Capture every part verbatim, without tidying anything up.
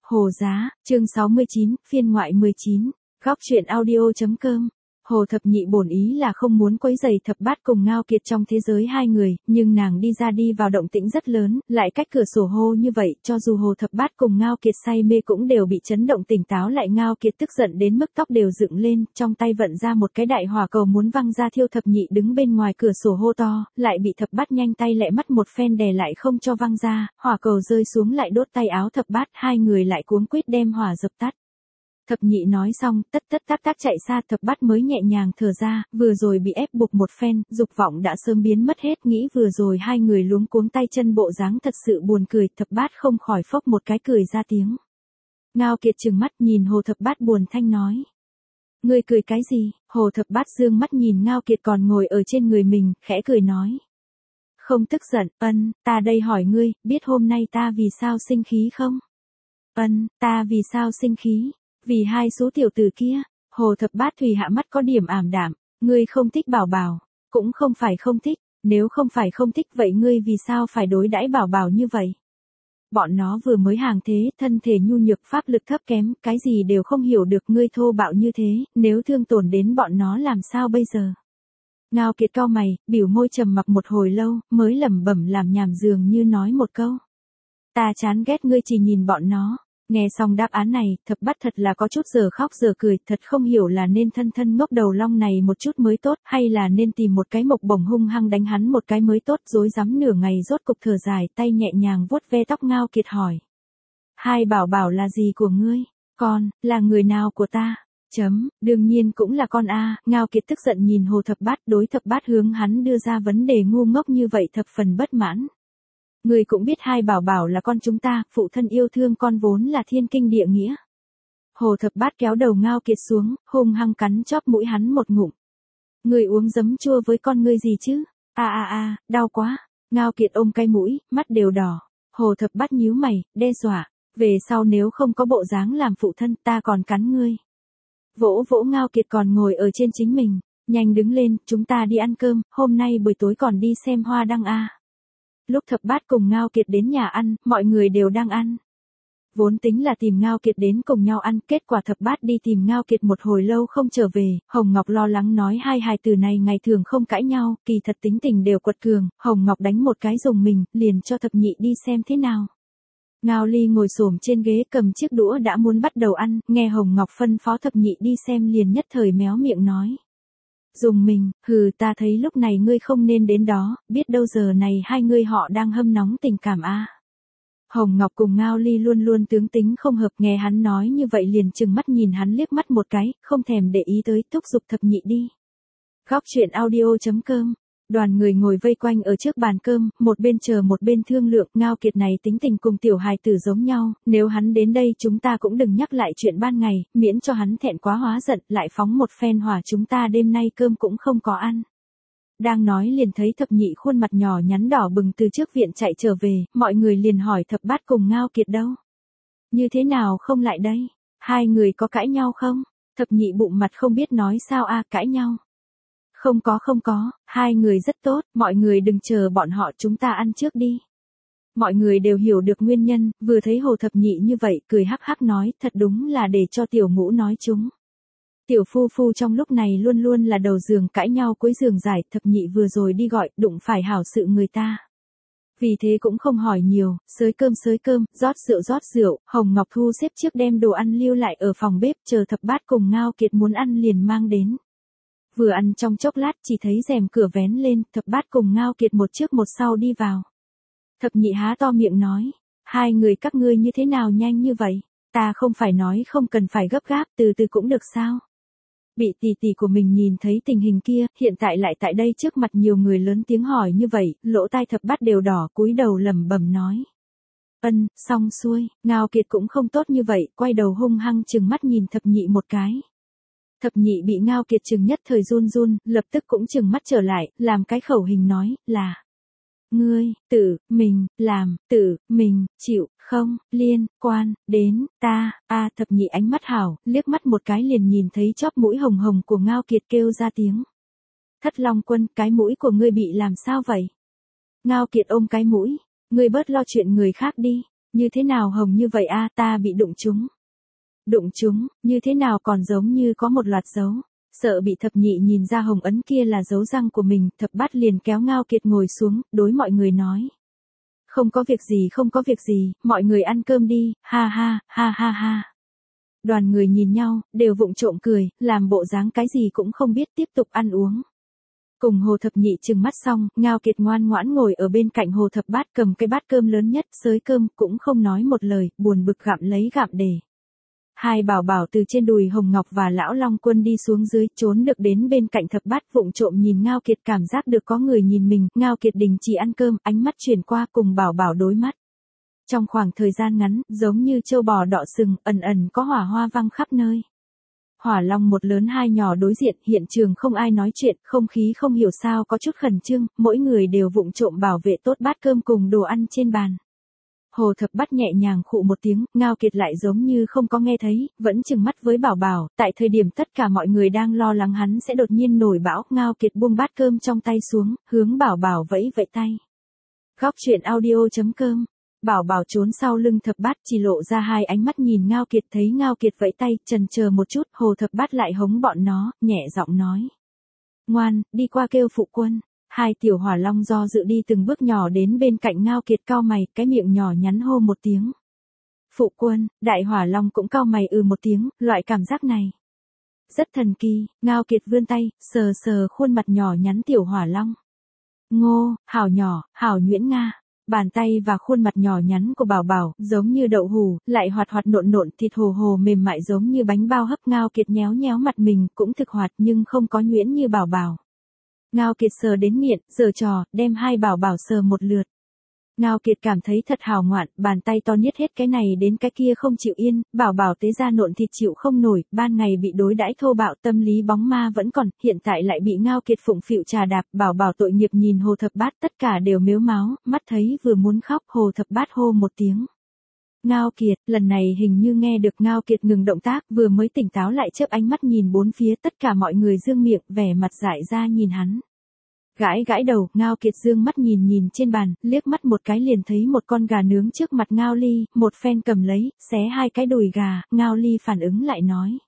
Hồ Giá, chương sáu mươi chín, phiên ngoại mười chín, góc truyện audio.com. Hồ Thập Nhị bổn ý là không muốn quấy rầy Thập Bát cùng Ngao Kiệt trong thế giới hai người, nhưng nàng đi ra đi vào động tĩnh rất lớn, lại cách cửa sổ hô như vậy, cho dù Hồ Thập Bát cùng Ngao Kiệt say mê cũng đều bị chấn động tỉnh táo lại. Ngao Kiệt tức giận đến mức tóc đều dựng lên, trong tay vận ra một cái đại hỏa cầu muốn văng ra. Thiêu Thập Nhị đứng bên ngoài cửa sổ hô to, lại bị Thập Bát nhanh tay lẹ mắt một phen đè lại không cho văng ra, hỏa cầu rơi xuống lại đốt tay áo Thập Bát, hai người lại cuống quýt đem hỏa dập tắt. Thập Nhị nói xong, tất tất tắc tắc chạy xa. Thập Bát mới nhẹ nhàng thở ra, vừa rồi bị ép buộc một phen, dục vọng đã sớm biến mất hết, nghĩ vừa rồi hai người luống cuống tay chân bộ dáng thật sự buồn cười. Thập Bát không khỏi phốc một cái cười ra tiếng. Ngao Kiệt trừng mắt nhìn Hồ Thập Bát buồn thanh nói: "Ngươi cười cái gì?" Hồ Thập Bát dương mắt nhìn Ngao Kiệt còn ngồi ở trên người mình, khẽ cười nói: "Không tức giận." "Ân, ta đây hỏi ngươi, biết hôm nay ta vì sao sinh khí không?" "Ân, ta vì sao sinh khí?" "Vì hai số tiểu tử kia." Hồ Thập Bát thùy hạ mắt có điểm ảm đạm. "Ngươi không thích Bảo Bảo?" "Cũng không phải không thích." "Nếu không phải không thích vậy ngươi vì sao phải đối đãi Bảo Bảo như vậy?" "Bọn nó vừa mới hàng thế, thân thể nhu nhược, pháp lực thấp kém, cái gì đều không hiểu được, ngươi thô bạo như thế, nếu thương tổn đến bọn nó làm sao bây giờ?" Ngao Kiệt cau mày, bĩu môi trầm mặc một hồi lâu, mới lẩm bẩm làm nhảm dường như nói một câu: "Ta chán ghét ngươi chỉ nhìn bọn nó." Nghe xong đáp án này, Thập Bát thật là có chút giờ khóc giờ cười, thật không hiểu là nên thân thân ngốc đầu long này một chút mới tốt, hay là nên tìm một cái mộc bổng hung hăng đánh hắn một cái mới tốt. Rối rắm nửa ngày rốt cục thở dài, tay nhẹ nhàng vuốt ve tóc. Ngao Kiệt hỏi: "Hai Bảo Bảo là gì của ngươi?" "Con, là người nào của ta?" Chấm, đương nhiên cũng là con a. Ngao Kiệt tức giận nhìn Hồ Thập Bát, đối Thập Bát hướng hắn đưa ra vấn đề ngu ngốc như vậy thập phần bất mãn. "Ngươi cũng biết hai Bảo Bảo là con chúng ta, phụ thân yêu thương con vốn là thiên kinh địa nghĩa." Hồ Thập Bát kéo đầu Ngao Kiệt xuống, hung hăng cắn chóp mũi hắn một ngụm. "Ngươi uống giấm chua với con ngươi gì chứ?" "A a a, đau quá." Ngao Kiệt ôm cái mũi, mắt đều đỏ. Hồ Thập Bát nhíu mày, đe dọa: "Về sau nếu không có bộ dáng làm phụ thân, ta còn cắn ngươi." Vỗ vỗ Ngao Kiệt còn ngồi ở trên chính mình: "Nhanh đứng lên, chúng ta đi ăn cơm, hôm nay buổi tối còn đi xem hoa đăng a." Lúc Thập Bát cùng Ngao Kiệt đến nhà ăn, mọi người đều đang ăn. Vốn tính là tìm Ngao Kiệt đến cùng nhau ăn, kết quả Thập Bát đi tìm Ngao Kiệt một hồi lâu không trở về. Hồng Ngọc lo lắng nói hai hài tử này ngày thường không cãi nhau, kỳ thật tính tình đều quật cường. Hồng Ngọc đánh một cái dùng mình, liền cho Thập Nhị đi xem thế nào. Ngao Ly ngồi xổm trên ghế cầm chiếc đũa đã muốn bắt đầu ăn, nghe Hồng Ngọc phân phó Thập Nhị đi xem liền nhất thời méo miệng nói: "Dùng mình, hừ, ta thấy lúc này ngươi không nên đến đó, biết đâu giờ này hai ngươi họ đang hâm nóng tình cảm a." Hồng Ngọc cùng Ngao Ly luôn luôn tướng tính không hợp, nghe hắn nói như vậy liền trừng mắt nhìn hắn liếc mắt một cái, không thèm để ý tới, thúc giục Thập Nhị đi. Góc truyện audio.com. Đoàn người ngồi vây quanh ở trước bàn cơm, một bên chờ một bên thương lượng. Ngao Kiệt này tính tình cùng tiểu hài tử giống nhau, nếu hắn đến đây chúng ta cũng đừng nhắc lại chuyện ban ngày, miễn cho hắn thẹn quá hóa giận, lại phóng một phen hỏa chúng ta đêm nay cơm cũng không có ăn. Đang nói liền thấy Thập Nhị khuôn mặt nhỏ nhắn đỏ bừng từ trước viện chạy trở về, mọi người liền hỏi Thập Bát cùng Ngao Kiệt đâu? Như thế nào không lại đây? Hai người có cãi nhau không? Thập Nhị bụng mặt không biết nói sao a, cãi nhau. Không có không có, hai người rất tốt, mọi người đừng chờ bọn họ, chúng ta ăn trước đi. Mọi người đều hiểu được nguyên nhân, vừa thấy Hồ Thập Nhị như vậy, cười hắc hắc nói, thật đúng là để cho tiểu ngũ nói chúng. Tiểu phu phu trong lúc này luôn luôn là đầu giường cãi nhau cuối giường giải, Thập Nhị vừa rồi đi gọi, đụng phải hảo sự người ta. Vì thế cũng không hỏi nhiều, xới cơm xới cơm, rót rượu rót rượu, Hồng Ngọc thu xếp trước đem đồ ăn lưu lại ở phòng bếp, chờ Thập Bát cùng Ngao Kiệt muốn ăn liền mang đến. Vừa ăn trong chốc lát chỉ thấy rèm cửa vén lên, Thập Bát cùng Ngao Kiệt một trước một sau đi vào. Thập Nhị há to miệng nói: "Hai người các ngươi như thế nào nhanh như vậy? Ta không phải nói không cần phải gấp gáp, từ từ cũng được sao?" Bị tỷ tỷ của mình nhìn thấy tình hình kia, hiện tại lại tại đây trước mặt nhiều người lớn tiếng hỏi như vậy, lỗ tai Thập Bát đều đỏ, cúi đầu lẩm bẩm nói: "Ân, xong xuôi." Ngao Kiệt cũng không tốt như vậy, quay đầu hung hăng trừng mắt nhìn Thập Nhị một cái. Thập Nhị bị Ngao Kiệt trừng nhất thời run run, lập tức cũng trừng mắt trở lại, làm cái khẩu hình nói, là: "Ngươi, tự, mình, làm, tự, mình, chịu, không, liên, quan, đến, ta." A Thập Nhị ánh mắt hảo, liếc mắt một cái liền nhìn thấy chóp mũi hồng hồng của Ngao Kiệt kêu ra tiếng: "Thất Long Quân, cái mũi của ngươi bị làm sao vậy?" Ngao Kiệt ôm cái mũi: "Ngươi bớt lo chuyện người khác đi." Như thế nào hồng như vậy a, ta bị đụng trúng. Đụng trúng, như thế nào còn giống như có một loạt dấu. Sợ bị thập nhị nhìn ra hồng ấn kia là dấu răng của mình, thập bát liền kéo Ngao Kiệt ngồi xuống, đối mọi người nói. Không có việc gì, không có việc gì, mọi người ăn cơm đi, ha ha, ha ha ha. Đoàn người nhìn nhau, đều vụng trộm cười, làm bộ dáng cái gì cũng không biết, tiếp tục ăn uống. Cùng Hồ Thập Nhị trừng mắt xong, Ngao Kiệt ngoan ngoãn ngồi ở bên cạnh Hồ Thập Bát cầm cái bát cơm lớn nhất, xới cơm, cũng không nói một lời, buồn bực gặm lấy gặm để. Hai bảo bảo từ trên đùi Hồng Ngọc và Lão Long Quân đi xuống dưới, trốn được đến bên cạnh Thập Bát vụng trộm nhìn Ngao Kiệt, cảm giác được có người nhìn mình, Ngao Kiệt đình chỉ ăn cơm, ánh mắt chuyển qua cùng bảo bảo đối mắt. Trong khoảng thời gian ngắn, giống như trâu bò đọ sừng, ẩn ẩn có hỏa hoa văng khắp nơi. Hỏa Long một lớn hai nhỏ đối diện, hiện trường không ai nói chuyện, không khí không hiểu sao có chút khẩn trương, mỗi người đều vụng trộm bảo vệ tốt bát cơm cùng đồ ăn trên bàn. Hồ Thập Bát nhẹ nhàng khụ một tiếng, Ngao Kiệt lại giống như không có nghe thấy, vẫn trừng mắt với bảo bảo, tại thời điểm tất cả mọi người đang lo lắng hắn sẽ đột nhiên nổi bão, Ngao Kiệt buông bát cơm trong tay xuống, hướng bảo bảo vẫy vẫy tay. Góc truyện audio chấm com. Bảo bảo trốn sau lưng Thập Bát, chỉ lộ ra hai ánh mắt nhìn Ngao Kiệt, thấy Ngao Kiệt vẫy tay, chần chờ một chút, Hồ Thập Bát lại hống bọn nó, nhẹ giọng nói. Ngoan, đi qua kêu phụ quân. Hai tiểu hỏa long do dự đi từng bước nhỏ đến bên cạnh Ngao Kiệt, cau mày, cái miệng nhỏ nhắn hô một tiếng. Phụ quân, đại hỏa long cũng cau mày ừ một tiếng, loại cảm giác này. Rất thần kỳ, Ngao Kiệt vươn tay, sờ sờ khuôn mặt nhỏ nhắn tiểu hỏa long. Ngô, hảo nhỏ, hảo nhuyễn nga. Bàn tay và khuôn mặt nhỏ nhắn của bảo bảo, giống như đậu hù, lại hoạt hoạt nộn nộn, thịt hồ hồ mềm mại giống như bánh bao hấp. Ngao Kiệt nhéo nhéo mặt mình, cũng thực hoạt nhưng không có nhuyễn như bảo bảo. Ngao Kiệt sờ đến nghiện, giở trò, đem hai bảo bảo sờ một lượt. Ngao Kiệt cảm thấy thật hào ngoạn, bàn tay to niết hết cái này đến cái kia không chịu yên, bảo bảo tế ra nộn thịt chịu không nổi, ban ngày bị đối đãi thô bạo tâm lý bóng ma vẫn còn, hiện tại lại bị Ngao Kiệt phụng phịu trà đạp, bảo bảo tội nghiệp nhìn Hồ Thập Bát, tất cả đều mếu máo, mắt thấy vừa muốn khóc, Hồ Thập Bát hô một tiếng. Ngao Kiệt, lần này hình như nghe được Ngao Kiệt ngừng động tác, vừa mới tỉnh táo lại chớp ánh mắt nhìn bốn phía, tất cả mọi người dương miệng, vẻ mặt dại ra nhìn hắn. Gãi gãi đầu, Ngao Kiệt dương mắt nhìn nhìn trên bàn, liếc mắt một cái liền thấy một con gà nướng trước mặt Ngao Ly, một phen cầm lấy, xé hai cái đùi gà, Ngao Ly phản ứng lại nói.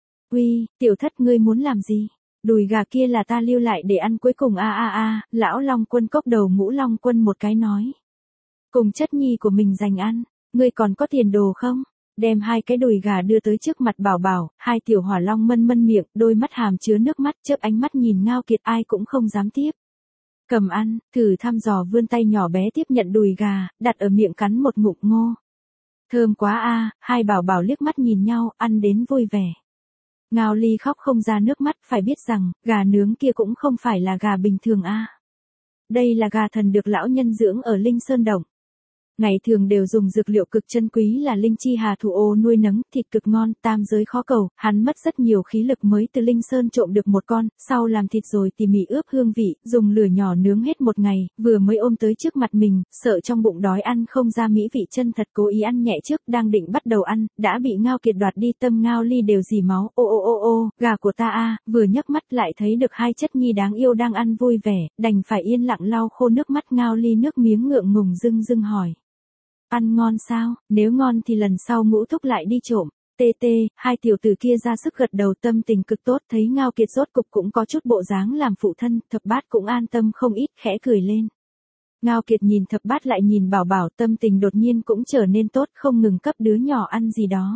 Uy, tiểu thất ngươi muốn làm gì? Đùi gà kia là ta lưu lại để ăn cuối cùng a a a, Lão Long Quân cốc đầu Ngũ Long Quân một cái nói. Cùng chất nhi của mình dành ăn, ngươi còn có tiền đồ không? Đem hai cái đùi gà đưa tới trước mặt bảo bảo, hai tiểu hỏa long mân mân miệng, đôi mắt hàm chứa nước mắt, chớp ánh mắt nhìn Ngao Kiệt, ai cũng không dám tiếp. Cầm ăn, thử thăm dò vươn tay nhỏ bé tiếp nhận đùi gà, đặt ở miệng cắn một ngụm ngô. Thơm quá a, hai bảo bảo liếc mắt nhìn nhau, ăn đến vui vẻ. Ngao Ly khóc không ra nước mắt, phải biết rằng, gà nướng kia cũng không phải là gà bình thường a. Đây là gà thần được lão nhân dưỡng ở Linh Sơn Động. Ngày thường đều dùng dược liệu cực chân quý là linh chi hà thủ ô nuôi nấng, thịt cực ngon, tam giới khó cầu, hắn mất rất nhiều khí lực mới từ Linh Sơn trộm được một con, sau làm thịt rồi tỉ mỉ ướp hương vị, dùng lửa nhỏ nướng hết một ngày, vừa mới ôm tới trước mặt mình, sợ trong bụng đói ăn không ra mỹ vị chân thật, cố ý ăn nhẹ trước, đang định bắt đầu ăn, đã bị Ngao Kiệt đoạt đi, tâm Ngao Ly đều dì máu, ô ô ô ô, gà của ta a, vừa nhấc mắt lại thấy được hai chất nhi đáng yêu đang ăn vui vẻ, đành phải yên lặng lau khô nước mắt. Ngao Ly nước miếng ngượng ngùng dưng dưng hỏi. Ăn ngon sao, nếu ngon thì lần sau Ngũ thúc lại đi trộm. Tê tê, hai tiểu tử kia ra sức gật đầu, tâm tình cực tốt, thấy Ngao Kiệt rốt cục cũng có chút bộ dáng làm phụ thân, Thập Bát cũng an tâm không ít, khẽ cười lên. Ngao Kiệt nhìn Thập Bát lại nhìn bảo bảo, tâm tình đột nhiên cũng trở nên tốt, không ngừng cấp đứa nhỏ ăn gì đó.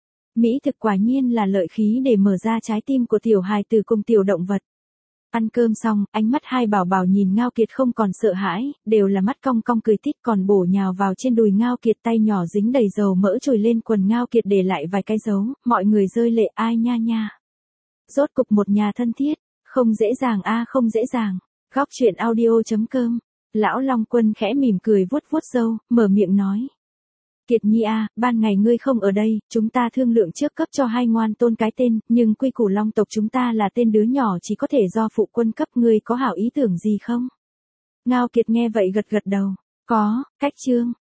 Mỹ thực quả nhiên là lợi khí để mở ra trái tim của tiểu hài tử cùng tiểu động vật. Ăn cơm xong, ánh mắt hai bảo bảo nhìn Ngao Kiệt không còn sợ hãi, đều là mắt cong cong cười tít, còn bổ nhào vào trên đùi Ngao Kiệt, tay nhỏ dính đầy dầu mỡ trồi lên quần Ngao Kiệt để lại vài cái dấu, mọi người rơi lệ, ai nha nha. Rốt cục một nhà thân thiết, không dễ dàng a, không dễ dàng. Góc truyện audio chấm com. Lão Long Quân khẽ mỉm cười vuốt vuốt râu, mở miệng nói. Kiệt nhi a, ban ngày ngươi không ở đây, chúng ta thương lượng trước cấp cho hai ngoan tôn cái tên, nhưng quy củ Long tộc chúng ta là tên đứa nhỏ chỉ có thể do phụ quân cấp, ngươi có hảo ý tưởng gì không? Ngao Kiệt nghe vậy gật gật đầu, có, cách chương.